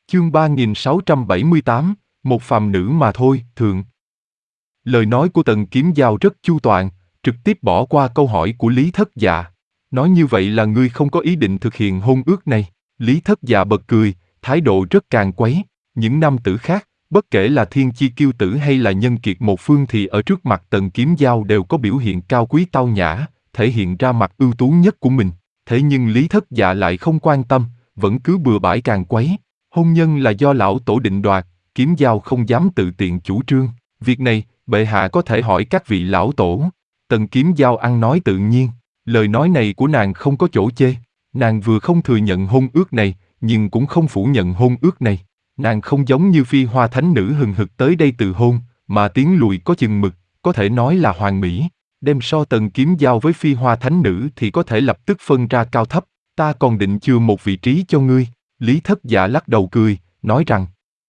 Chương 3678, một phàm nữ mà thôi, thượng. Lời nói của Tần Kiếm Giao rất chu toàn, trực tiếp bỏ qua câu hỏi của Lý Thất Dạ. Nói như vậy là ngươi không có ý định thực hiện hôn ước này. Lý Thất Dạ bật cười, thái độ rất càn quấy. Những nam tử khác, bất kể là thiên chi kiêu tử hay là nhân kiệt một phương thì ở trước mặt Tần Kiếm Giao đều có biểu hiện cao quý tao nhã, thể hiện ra mặt ưu tú nhất của mình. Thế nhưng Lý Thất Dạ lại không quan tâm, vẫn cứ bừa bãi càn quấy. Hôn nhân là do lão tổ định đoạt, Kiếm Giao không dám tự tiện chủ trương. Việc này, bệ hạ có thể hỏi các vị lão tổ. Tần Kiếm Giao ăn nói tự nhiên, lời nói này của nàng không có chỗ chê. Nàng vừa không thừa nhận hôn ước này, nhưng cũng không phủ nhận hôn ước này. Nàng không giống như Phi Hoa Thánh Nữ hừng hực tới đây từ hôn, mà tiến lùi có chừng mực, có thể nói là hoàn mỹ. Đem so Tần Kiếm Giao với Phi Hoa Thánh Nữ thì có thể lập tức phân ra cao thấp. Ta còn định chừa một vị trí cho ngươi. Lý Thất Dạ lắc đầu cười, nói rằng: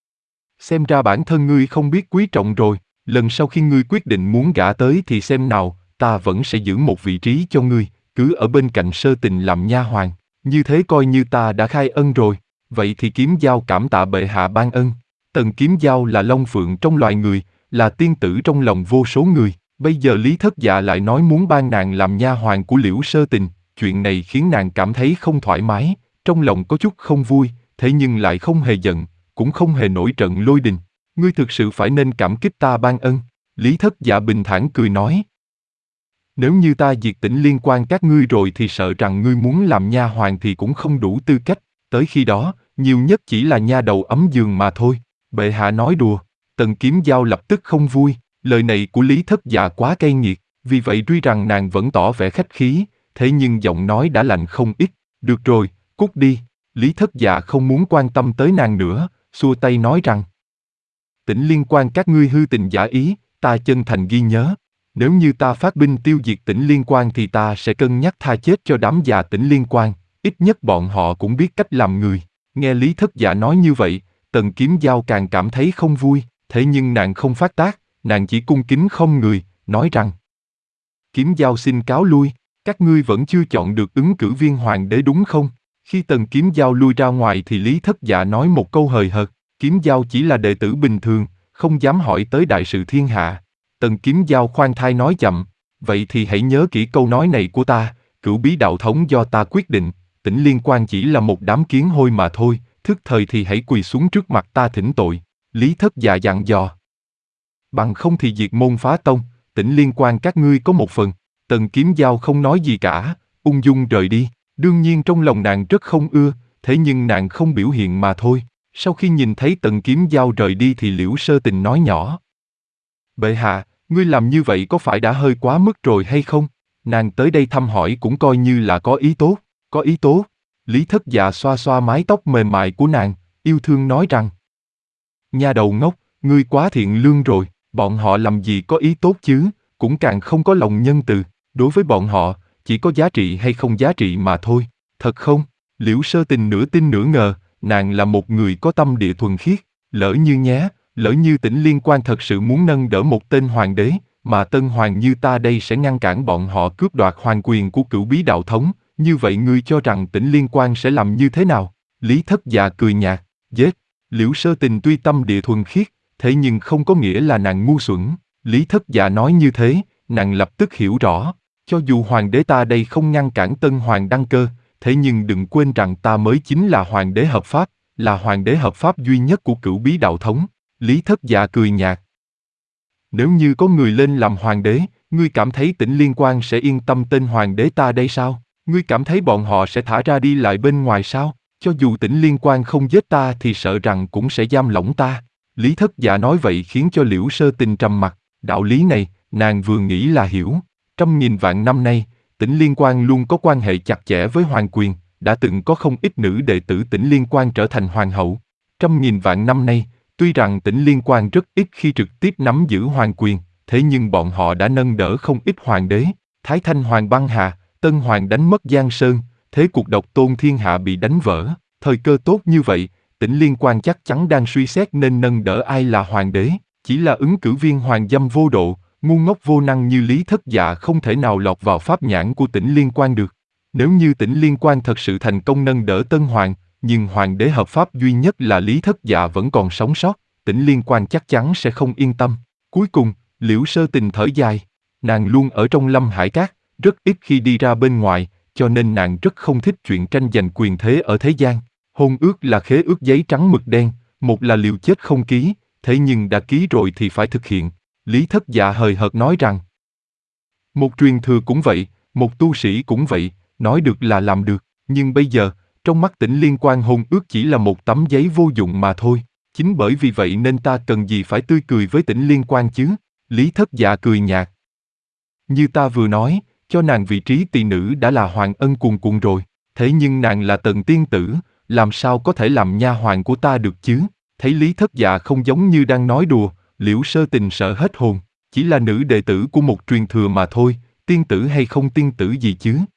xem ra bản thân ngươi không biết quý trọng rồi, lần sau khi ngươi quyết định muốn gả tới thì xem nào, ta vẫn sẽ giữ một vị trí cho ngươi, cứ ở bên cạnh Sơ Tình làm nha hoàn, như thế coi như ta đã khai ân rồi. Vậy thì Kiếm Giao cảm tạ bệ hạ ban ân. Tần Kiếm Giao là long phượng trong loài người, là tiên tử trong lòng vô số người. Bây giờ Lý Thất Dạ lại nói muốn ban nàng làm nha hoàn của Liễu Sơ Tình, chuyện này khiến nàng cảm thấy không thoải mái, trong lòng có chút không vui, thế nhưng lại không hề giận, cũng không hề nổi trận lôi đình. Ngươi thực sự phải nên cảm kích ta ban ân. Lý Thất Dạ bình thản cười nói: nếu như ta diệt Tĩnh Liên Quan các ngươi rồi thì sợ rằng ngươi muốn làm nha hoàn thì cũng không đủ tư cách, tới khi đó, nhiều nhất chỉ là nha đầu ấm giường mà thôi. Bệ hạ nói đùa. Tần Kiếm Giao lập tức không vui, lời này của Lý Thất Dạ quá cay nghiệt, vì vậy tuy rằng nàng vẫn tỏ vẻ khách khí, thế nhưng giọng nói đã lạnh không ít. Được rồi, cút đi. Lý Thất Dạ không muốn quan tâm tới nàng nữa, xua tay nói rằng: Tĩnh Liên Quan các ngươi hư tình giả ý, ta chân thành ghi nhớ. Nếu như ta phát binh tiêu diệt Tĩnh Liên Quan thì ta sẽ cân nhắc tha chết cho đám già Tĩnh Liên Quan, ít nhất bọn họ cũng biết cách làm người. Nghe Lý Thất Dạ nói như vậy, Tần Kiếm Giao càng cảm thấy không vui, thế nhưng nàng không phát tác, nàng chỉ cung kính không người, nói rằng: Kiếm Giao xin cáo lui, các ngươi vẫn chưa chọn được ứng cử viên hoàng đế đúng không? Khi Tần Kiếm Giao lui ra ngoài thì Lý Thất Dạ nói một câu hời hợt: Kiếm Giao chỉ là đệ tử bình thường, không dám hỏi tới đại sự thiên hạ. Tần Kiếm Giao khoan thai nói chậm: vậy thì hãy nhớ kỹ câu nói này của ta, Cửu Bí đạo thống do ta quyết định, Tĩnh Liên Quan chỉ là một đám kiến hôi mà thôi, thức thời thì hãy quỳ xuống trước mặt ta thỉnh tội. Lý Thất Dạ dặn dò: bằng không thì diệt môn phá tông, Tĩnh Liên Quan các ngươi có một phần. Tần Kiếm Giao không nói gì cả, ung dung rời đi. Đương nhiên trong lòng nàng rất không ưa, thế nhưng nàng không biểu hiện mà thôi. Sau khi nhìn thấy Tần Kiếm Giao rời đi thì Liễu Sơ Tình nói nhỏ: bệ hạ, ngươi làm như vậy có phải đã hơi quá mức rồi hay không? Nàng tới đây thăm hỏi cũng coi như là có ý tốt, có ý tốt. Lý Thất Dạ xoa xoa mái tóc mềm mại của nàng, yêu thương nói rằng: nha đầu ngốc, ngươi quá thiện lương rồi, bọn họ làm gì có ý tốt chứ, cũng càng không có lòng nhân từ, đối với bọn họ, chỉ có giá trị hay không giá trị mà thôi. Thật không? Liễu Sơ Tình nửa tin nửa ngờ, nàng là một người có tâm địa thuần khiết, lỡ như Tĩnh Liên Quan thật sự muốn nâng đỡ một tên hoàng đế, mà tân hoàng như ta đây sẽ ngăn cản bọn họ cướp đoạt hoàng quyền của Cửu Bí đạo thống, như vậy ngươi cho rằng Tĩnh Liên Quan sẽ làm như thế nào? Lý Thất Dạ cười nhạt: giết. Liễu Sơ Tình tuy tâm địa thuần khiết, thế nhưng không có nghĩa là nàng ngu xuẩn. Lý Thất Dạ nói như thế, nàng lập tức hiểu rõ, cho dù hoàng đế ta đây không ngăn cản tân hoàng đăng cơ, thế nhưng đừng quên rằng ta mới chính là hoàng đế hợp pháp, là hoàng đế hợp pháp duy nhất của Cửu Bí đạo thống. Lý Thất Dạ cười nhạt: nếu như có người lên làm hoàng đế, ngươi cảm thấy Tĩnh Liên Quan sẽ yên tâm tên hoàng đế ta đây sao? Ngươi cảm thấy bọn họ sẽ thả ra đi lại bên ngoài sao? Cho dù Tĩnh Liên Quan không giết ta thì sợ rằng cũng sẽ giam lỏng ta. Lý Thất Dạ nói vậy khiến cho Liễu Sơ Tình trầm mặt, đạo lý này, nàng vừa nghĩ là hiểu. Trăm nghìn vạn năm nay, Tĩnh Liên Quan luôn có quan hệ chặt chẽ với hoàng quyền, đã từng có không ít nữ đệ tử Tĩnh Liên Quan trở thành hoàng hậu. Trăm nghìn vạn năm nay, tuy rằng Tĩnh Liên Quan rất ít khi trực tiếp nắm giữ hoàng quyền, thế nhưng bọn họ đã nâng đỡ không ít hoàng đế. Thái Thanh Hoàng băng hà, Tân Hoàng đánh mất Giang Sơn, thế cuộc độc tôn thiên hạ bị đánh vỡ. Thời cơ tốt như vậy, Tĩnh Liên Quan chắc chắn đang suy xét nên nâng đỡ ai là hoàng đế. Chỉ là ứng cử viên hoàng dâm vô độ, ngu ngốc vô năng như Lý Thất Dạ không thể nào lọt vào pháp nhãn của Tĩnh Liên Quan được. Nếu như Tĩnh Liên Quan thật sự thành công nâng đỡ Tân Hoàng, nhưng hoàng đế hợp pháp duy nhất là Lý Thất Dạ vẫn còn sống sót, Tỉnh Liên quan chắc chắn sẽ không yên tâm. Cuối cùng, Liễu Sơ Tình thở dài. Nàng luôn ở trong Lâm Hải Các, rất ít khi đi ra bên ngoài, cho nên nàng rất không thích chuyện tranh giành quyền thế ở thế gian. Hôn ước là khế ước giấy trắng mực đen, một là liều chết không ký, thế nhưng đã ký rồi thì phải thực hiện. Lý Thất Dạ hời hợt nói rằng, một truyền thừa cũng vậy, một tu sĩ cũng vậy, nói được là làm được, nhưng bây giờ, trong mắt Tỉnh Liên quan hôn ước chỉ là một tấm giấy vô dụng mà thôi. Chính bởi vì vậy nên ta cần gì phải tươi cười với Tỉnh Liên quan chứ? Lý Thất Dạ cười nhạt. Như ta vừa nói, cho nàng vị trí tỳ nữ đã là hoàng ân cuồn cuộn rồi, thế nhưng nàng là Tần tiên tử, làm sao có thể làm nha hoàn của ta được chứ? Thấy Lý Thất Dạ không giống như đang nói đùa, Liễu Sơ Tình sợ hết hồn, chỉ là nữ đệ tử của một truyền thừa mà thôi, tiên tử hay không tiên tử gì chứ?